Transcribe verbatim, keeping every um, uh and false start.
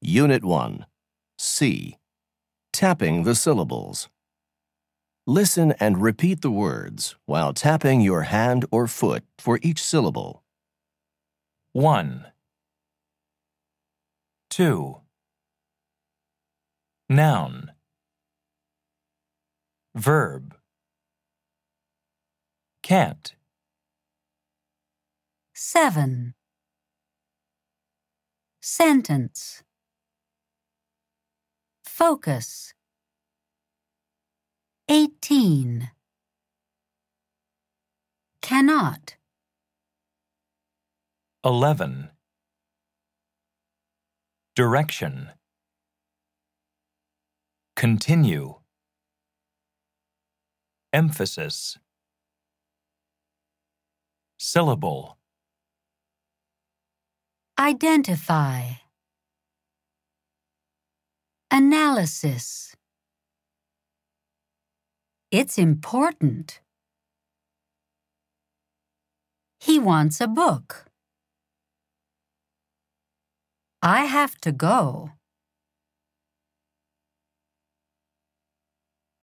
Unit one. C. Tapping the syllables. Listen and repeat the words while tapping your hand or foot for each syllable. One. Two. Noun. Verb. Can't. Seven. Sentence. Focus. Eighteen. Cannot. Eleven. Direction. Continue. Emphasis. Syllable. Identify. Analysis. It's important. He wants a book. I have to go.